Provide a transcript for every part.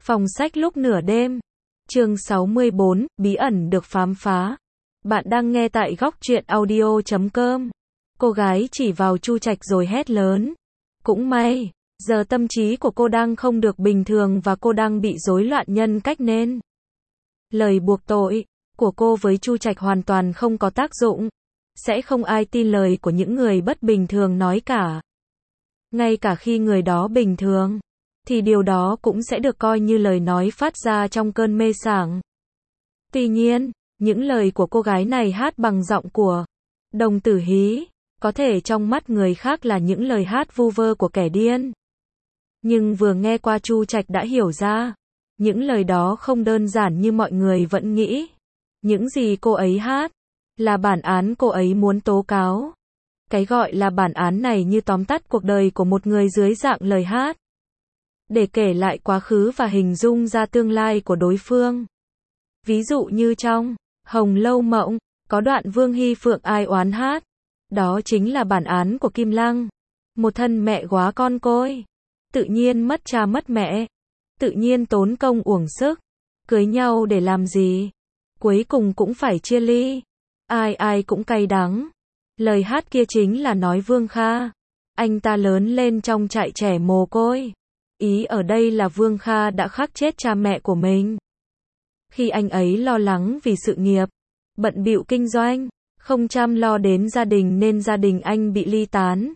Phòng sách lúc nửa đêm. Chương 64, bí ẩn được khám phá. Bạn đang nghe tại góc truyện audio.com. Cô gái chỉ vào Chu Trạch rồi hét lớn. Cũng may, giờ tâm trí của cô đang không được bình thường và cô đang bị rối loạn nhân cách nên lời buộc tội của cô với Chu Trạch hoàn toàn không có tác dụng. Sẽ không ai tin lời của những người bất bình thường nói cả. Ngay cả khi người đó bình thường, thì điều đó cũng sẽ được coi như lời nói phát ra trong cơn mê sảng. Tuy nhiên, những lời của cô gái này hát bằng giọng của Đồng Tử Hí, có thể trong mắt người khác là những lời hát vu vơ của kẻ điên. Nhưng vừa nghe qua Chu Trạch đã hiểu ra, những lời đó không đơn giản như mọi người vẫn nghĩ. Những gì cô ấy hát, là bản án cô ấy muốn tố cáo. Cái gọi là bản án này như tóm tắt cuộc đời của một người dưới dạng lời hát. Để kể lại quá khứ và hình dung ra tương lai của đối phương. Ví dụ như trong Hồng Lâu Mộng, có đoạn Vương Hy Phượng ai oán hát. Đó chính là bản án của Kim Lăng. Một thân mẹ góa con côi. Tự nhiên mất cha mất mẹ. Tự nhiên tốn công uổng sức. Cưới nhau để làm gì? Cuối cùng cũng phải chia ly. Ai ai cũng cay đắng. Lời hát kia chính là nói Vương Kha. Anh ta lớn lên trong trại trẻ mồ côi. Ý ở đây là Vương Kha đã khắc chết cha mẹ của mình. Khi anh ấy lo lắng vì sự nghiệp, bận bịu kinh doanh, không chăm lo đến gia đình nên gia đình anh bị ly tán.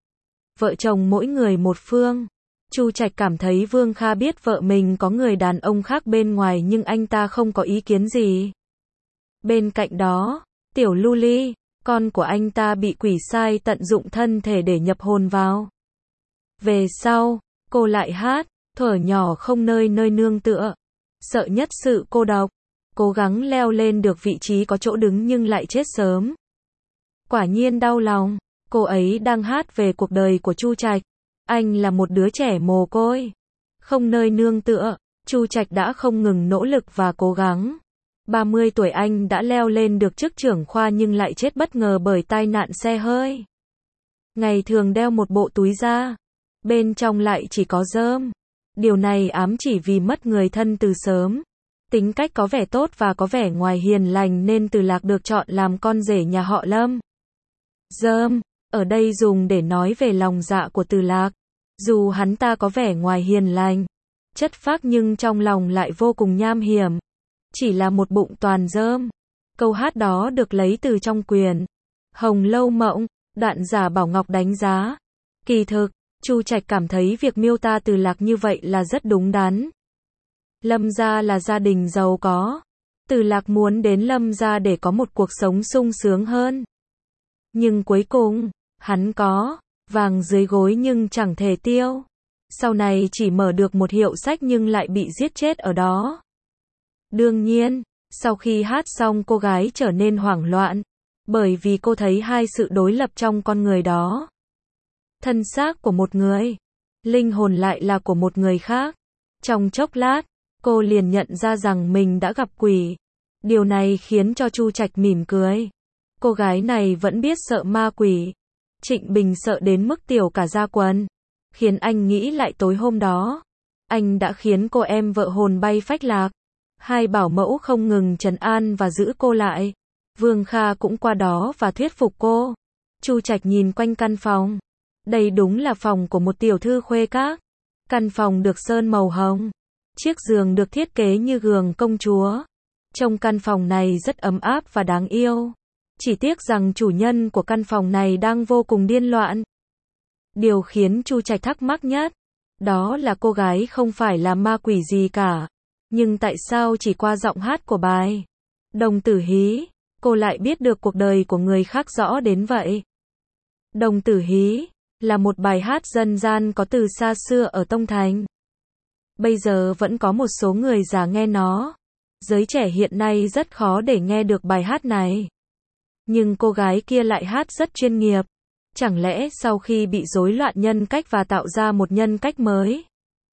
Vợ chồng mỗi người một phương. Chu Trạch cảm thấy Vương Kha biết vợ mình có người đàn ông khác bên ngoài nhưng anh ta không có ý kiến gì. Bên cạnh đó, Tiểu Lưu Ly, con của anh ta bị quỷ sai tận dụng thân thể để nhập hồn vào. Về sau, cô lại hát, thuở nhỏ không nơi nơi nương tựa. Sợ nhất sự cô độc. Cố gắng leo lên được vị trí có chỗ đứng nhưng lại chết sớm. Quả nhiên đau lòng. Cô ấy đang hát về cuộc đời của Chu Trạch. Anh là một đứa trẻ mồ côi. Không nơi nương tựa. Chu Trạch đã không ngừng nỗ lực và cố gắng. 30 tuổi anh đã leo lên được chức trưởng khoa nhưng lại chết bất ngờ bởi tai nạn xe hơi. Ngày thường đeo một bộ túi da. Bên trong lại chỉ có rơm. Điều này ám chỉ vì mất người thân từ sớm. Tính cách có vẻ tốt và có vẻ ngoài hiền lành nên Từ Lạc được chọn làm con rể nhà họ Lâm. Rơm, ở đây dùng để nói về lòng dạ của Từ Lạc. Dù hắn ta có vẻ ngoài hiền lành, chất phác nhưng trong lòng lại vô cùng nham hiểm. Chỉ là một bụng toàn rơm. Câu hát đó được lấy từ trong quyển Hồng Lâu Mộng, đoạn giả Bảo Ngọc đánh giá. Kỳ thực, Chu Trạch cảm thấy việc miêu tả Từ Lạc như vậy là rất đúng đắn. Lâm gia là gia đình giàu có. Từ Lạc muốn đến Lâm gia để có một cuộc sống sung sướng hơn. Nhưng cuối cùng, hắn có vàng dưới gối nhưng chẳng thể tiêu. Sau này chỉ mở được một hiệu sách nhưng lại bị giết chết ở đó. Đương nhiên, sau khi hát xong cô gái trở nên hoảng loạn. Bởi vì cô thấy hai sự đối lập trong con người đó. Thân xác của một người, linh hồn lại là của một người khác. Trong chốc lát, cô liền nhận ra rằng mình đã gặp quỷ. Điều này khiến cho Chu Trạch mỉm cười. Cô gái này vẫn biết sợ ma quỷ. Trịnh Bình sợ đến mức tiểu cả da quần. Khiến anh nghĩ lại tối hôm đó. Anh đã khiến cô em vợ hồn bay phách lạc. Hai bảo mẫu không ngừng trấn an và giữ cô lại. Vương Kha cũng qua đó và thuyết phục cô. Chu Trạch nhìn quanh căn phòng. Đây đúng là phòng của một tiểu thư khuê các. Căn phòng được sơn màu hồng. Chiếc giường được thiết kế như giường công chúa. Trong căn phòng này rất ấm áp và đáng yêu. Chỉ tiếc rằng chủ nhân của căn phòng này đang vô cùng điên loạn. Điều khiến Chu Trạch thắc mắc nhất, đó là cô gái không phải là ma quỷ gì cả. Nhưng tại sao chỉ qua giọng hát của bài Đồng Tử Hí, cô lại biết được cuộc đời của người khác rõ đến vậy? Đồng Tử Hí là một bài hát dân gian có từ xa xưa ở Tông Thành. Bây giờ vẫn có một số người già nghe nó. Giới trẻ hiện nay rất khó để nghe được bài hát này. Nhưng cô gái kia lại hát rất chuyên nghiệp. Chẳng lẽ sau khi bị rối loạn nhân cách và tạo ra một nhân cách mới,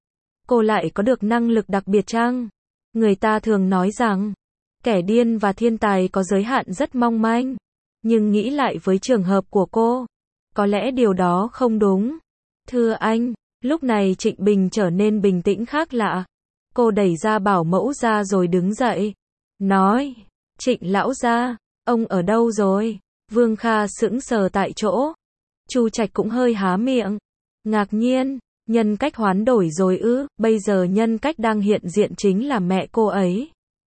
cô lại có được năng lực đặc biệt chăng? Người ta thường nói rằng, kẻ điên và thiên tài có giới hạn rất mong manh. Nhưng nghĩ lại với trường hợp của cô, có lẽ điều đó không đúng. Thưa anh, lúc này Trịnh Bình trở nên bình tĩnh khác lạ. Cô đẩy ra bảo mẫu ra rồi đứng dậy. Nói, Trịnh lão gia, ông ở đâu rồi? Vương Kha sững sờ tại chỗ. Chu Trạch cũng hơi há miệng. Ngạc nhiên, nhân cách hoán đổi rồi ư, bây giờ nhân cách đang hiện diện chính là mẹ cô ấy.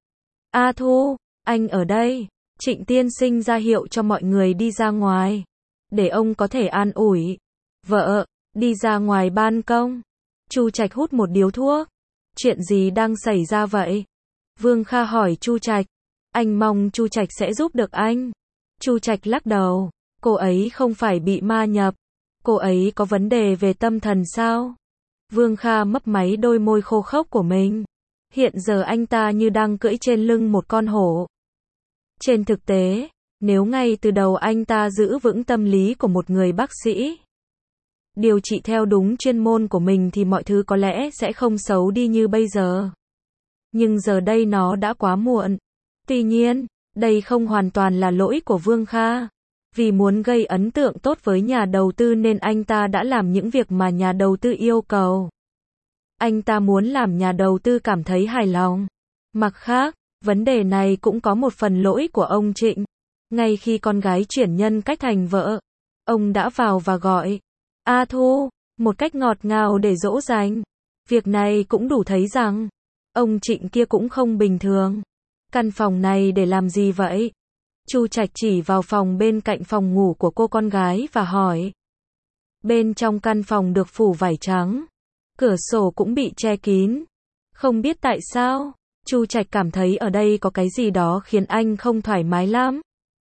A Thu, anh ở đây. Trịnh tiên sinh ra hiệu cho mọi người đi ra ngoài. Để ông có thể an ủi. Vợ, đi ra ngoài ban công. Chu Trạch hút một điếu thuốc. Chuyện gì đang xảy ra vậy? Vương Kha hỏi Chu Trạch. Anh mong Chu Trạch sẽ giúp được anh. Chu Trạch lắc đầu. Cô ấy không phải bị ma nhập. Cô ấy có vấn đề về tâm thần sao? Vương Kha mấp máy đôi môi khô khốc của mình. Hiện giờ anh ta như đang cưỡi trên lưng một con hổ. Trên thực tế, nếu ngay từ đầu anh ta giữ vững tâm lý của một người bác sĩ, điều trị theo đúng chuyên môn của mình thì mọi thứ có lẽ sẽ không xấu đi như bây giờ. Nhưng giờ đây nó đã quá muộn. Tuy nhiên, đây không hoàn toàn là lỗi của Vương Kha. Vì muốn gây ấn tượng tốt với nhà đầu tư nên anh ta đã làm những việc mà nhà đầu tư yêu cầu. Anh ta muốn làm nhà đầu tư cảm thấy hài lòng. Mặt khác, vấn đề này cũng có một phần lỗi của ông Trịnh. Ngay khi con gái chuyển nhân cách thành vợ, ông đã vào và gọi A Thu, một cách ngọt ngào để dỗ dành. Việc này cũng đủ thấy rằng, ông Trịnh kia cũng không bình thường. Căn phòng này để làm gì vậy? Chu Trạch chỉ vào phòng bên cạnh phòng ngủ của cô con gái và hỏi. Bên trong căn phòng được phủ vải trắng. Cửa sổ cũng bị che kín. Không biết tại sao, Chu Trạch cảm thấy ở đây có cái gì đó khiến anh không thoải mái lắm.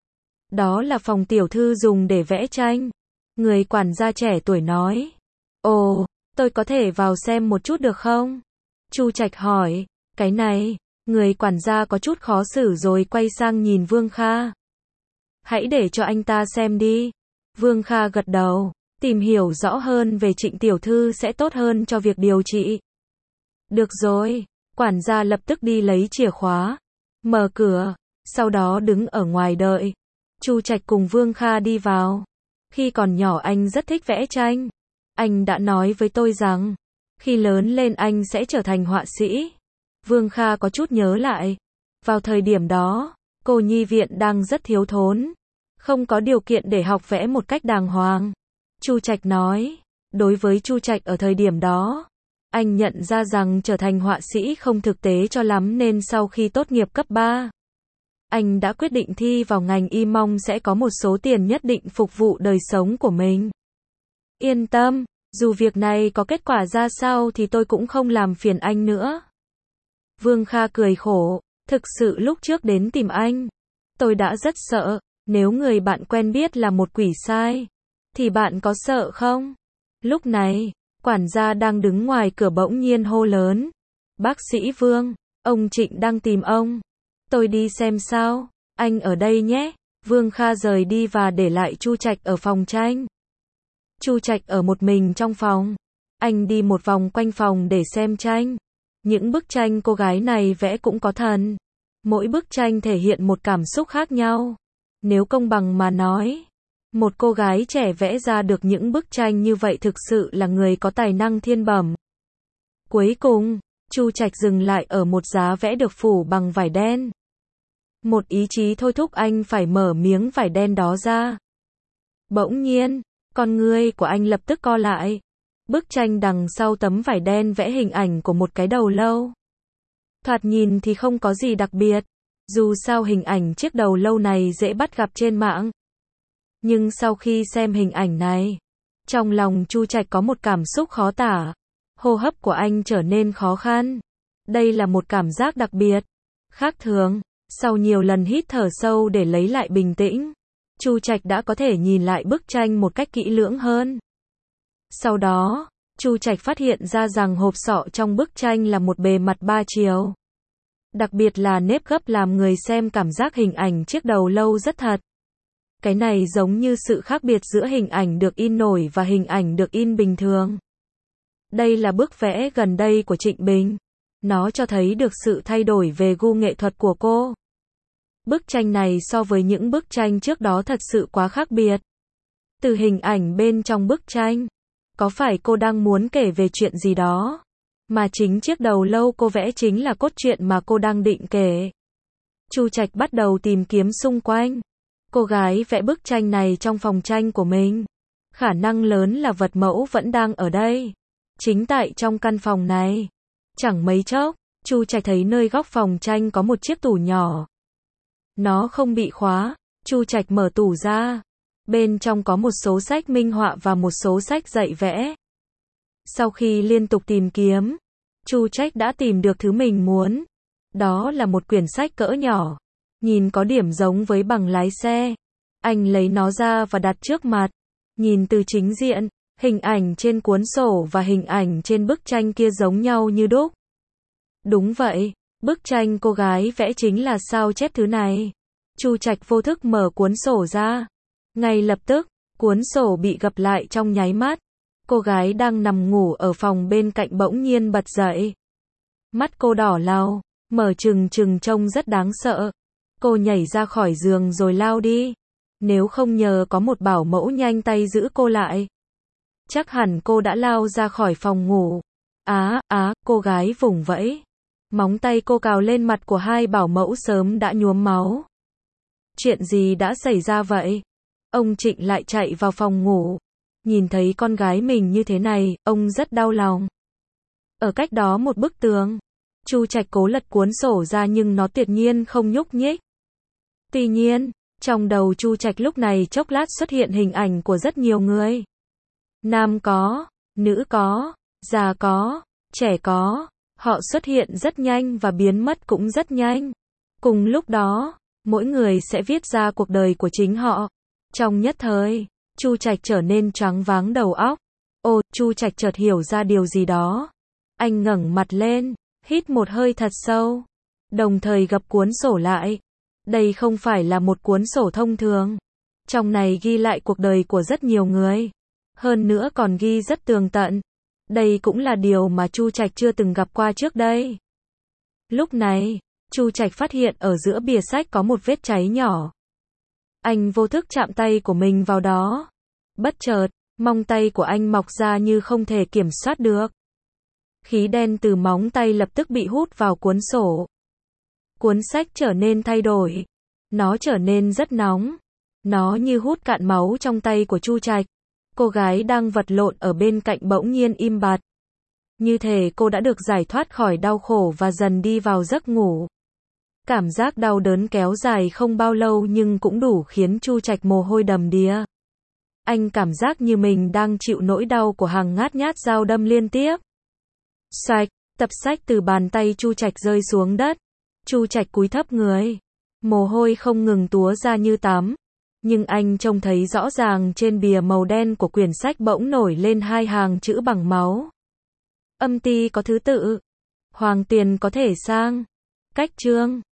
Đó là phòng tiểu thư dùng để vẽ tranh. Người quản gia trẻ tuổi nói. Ồ, tôi có thể vào xem một chút được không? Chu Trạch hỏi. Cái này, người quản gia có chút khó xử rồi quay sang nhìn Vương Kha. Hãy để cho anh ta xem đi. Vương Kha gật đầu. Tìm hiểu rõ hơn về Trịnh tiểu thư sẽ tốt hơn cho việc điều trị. Được rồi. Quản gia lập tức đi lấy chìa khóa. Mở cửa. Sau đó đứng ở ngoài đợi. Chu Trạch cùng Vương Kha đi vào. Khi còn nhỏ anh rất thích vẽ tranh. Anh đã nói với tôi rằng, khi lớn lên anh sẽ trở thành họa sĩ. Vương Kha có chút nhớ lại. Vào thời điểm đó, cô nhi viện đang rất thiếu thốn. Không có điều kiện để học vẽ một cách đàng hoàng. Chu Trạch nói. Đối với Chu Trạch ở thời điểm đó, anh nhận ra rằng trở thành họa sĩ không thực tế cho lắm nên sau khi tốt nghiệp cấp 3, anh đã quyết định thi vào ngành y mong sẽ có một số tiền nhất định phục vụ đời sống của mình. Yên tâm, dù việc này có kết quả ra sao thì tôi cũng không làm phiền anh nữa. Vương Kha cười khổ, thực sự lúc trước đến tìm anh, tôi đã rất sợ, nếu người bạn quen biết là một quỷ sai, thì bạn có sợ không? Lúc này, quản gia đang đứng ngoài cửa bỗng nhiên hô lớn. Bác sĩ Vương, ông Trịnh đang tìm ông. Tôi đi xem sao, anh ở đây nhé. Vương Kha rời đi và để lại Chu Trạch ở phòng tranh. Chu Trạch ở một mình trong phòng. Anh đi một vòng quanh phòng để xem tranh. Những bức tranh cô gái này vẽ cũng có thần. Mỗi bức tranh thể hiện một cảm xúc khác nhau. Nếu công bằng mà nói, một cô gái trẻ vẽ ra được những bức tranh như vậy thực sự là người có tài năng thiên bẩm. Cuối cùng, Chu Trạch dừng lại ở một giá vẽ được phủ bằng vải đen. Một ý chí thôi thúc anh phải mở miếng vải đen đó ra. Bỗng nhiên, con ngươi của anh lập tức co lại. Bức tranh đằng sau tấm vải đen vẽ hình ảnh của một cái đầu lâu. Thoạt nhìn thì không có gì đặc biệt. Dù sao hình ảnh chiếc đầu lâu này dễ bắt gặp trên mạng. Nhưng sau khi xem hình ảnh này, trong lòng Chu Trạch có một cảm xúc khó tả. Hô hấp của anh trở nên khó khăn. Đây là một cảm giác đặc biệt, khác thường. Sau nhiều lần hít thở sâu để lấy lại bình tĩnh, Chu Trạch đã có thể nhìn lại bức tranh một cách kỹ lưỡng hơn. Sau đó, Chu Trạch phát hiện ra rằng hộp sọ trong bức tranh là một bề mặt 3 chiều. Đặc biệt là nếp gấp làm người xem cảm giác hình ảnh chiếc đầu lâu rất thật. Cái này giống như sự khác biệt giữa hình ảnh được in nổi và hình ảnh được in bình thường. Đây là bức vẽ gần đây của Trịnh Bình. Nó cho thấy được sự thay đổi về gu nghệ thuật của cô. Bức tranh này so với những bức tranh trước đó thật sự quá khác biệt. Từ hình ảnh bên trong bức tranh, có phải cô đang muốn kể về chuyện gì đó Mà chính chiếc đầu lâu cô vẽ chính là cốt truyện mà cô đang định kể. Chu Trạch bắt đầu tìm kiếm xung quanh. Cô gái vẽ bức tranh này trong phòng tranh của mình. Khả năng lớn là vật mẫu vẫn đang ở đây. Chính tại trong căn phòng này. Chẳng mấy chốc, Chu Trạch thấy nơi góc phòng tranh có một chiếc tủ nhỏ. Nó không bị khóa. Chu Trạch mở tủ ra. Bên trong có một số sách minh họa và một số sách dạy vẽ. Sau khi liên tục tìm kiếm, Chu Trạch đã tìm được thứ mình muốn. Đó là một quyển sách cỡ nhỏ. Nhìn có điểm giống với bằng lái xe. Anh lấy nó ra và đặt trước mặt. Nhìn từ chính diện, hình ảnh trên cuốn sổ và hình ảnh trên bức tranh kia giống nhau như đúc. Đúng vậy, bức tranh cô gái vẽ chính là sao chép thứ này. Chu Trạch vô thức mở cuốn sổ ra. Ngay lập tức, cuốn sổ bị gập lại trong nháy mắt. Cô gái đang nằm ngủ ở phòng bên cạnh bỗng nhiên bật dậy. Mắt cô đỏ lau, mở trừng trừng trông rất đáng sợ. Cô nhảy ra khỏi giường rồi lao đi. Nếu không nhờ có một bảo mẫu nhanh tay giữ cô lại, chắc hẳn cô đã lao ra khỏi phòng ngủ. Cô gái vùng vẫy. Móng tay cô cào lên mặt của hai bảo mẫu sớm đã nhuốm máu. Chuyện gì đã xảy ra vậy? Ông Trịnh lại chạy vào phòng ngủ. Nhìn thấy con gái mình như thế này, ông rất đau lòng. Ở cách đó một bức tường, Chu Trạch cố lật cuốn sổ ra nhưng nó tuyệt nhiên không nhúc nhích. Tuy nhiên, trong đầu Chu Trạch lúc này chốc lát xuất hiện hình ảnh của rất nhiều người. Nam có, nữ có, già có, trẻ có. Họ xuất hiện rất nhanh và biến mất cũng rất nhanh. Cùng lúc đó, mỗi người sẽ viết ra cuộc đời của chính họ. Trong nhất thời, Chu Trạch trở nên choáng váng đầu óc. Chu Trạch chợt hiểu ra điều gì đó. Anh ngẩng mặt lên, hít một hơi thật sâu, đồng thời gập cuốn sổ lại. Đây không phải là một cuốn sổ thông thường. Trong này ghi lại cuộc đời của rất nhiều người. Hơn nữa còn ghi rất tường tận. Đây cũng là điều mà Chu Trạch chưa từng gặp qua trước đây. Lúc này, Chu Trạch phát hiện ở giữa bìa sách có một vết cháy nhỏ. Anh vô thức chạm tay của mình vào đó. Bất chợt, móng tay của anh mọc ra như không thể kiểm soát được. Khí đen từ móng tay lập tức bị hút vào cuốn sổ. Cuốn sách trở nên thay đổi. Nó trở nên rất nóng. Nó như hút cạn máu trong tay của Chu Trạch. Cô gái đang vật lộn ở bên cạnh bỗng nhiên im bặt. Như thể cô đã được giải thoát khỏi đau khổ và dần đi vào giấc ngủ. Cảm giác đau đớn kéo dài không bao lâu nhưng cũng đủ khiến Chu Trạch mồ hôi đầm đìa. Anh cảm giác như mình đang chịu nỗi đau của hàng ngát nhát dao đâm liên tiếp. Xoạch, tập sách từ bàn tay Chu Trạch rơi xuống đất. Chu Trạch cúi thấp người. Mồ hôi không ngừng túa ra như tắm. Nhưng anh trông thấy rõ ràng trên bìa màu đen của quyển sách bỗng nổi lên hai hàng chữ bằng máu. Âm ty có thứ tự. Hoàng tiền có thể sang. Cách chương.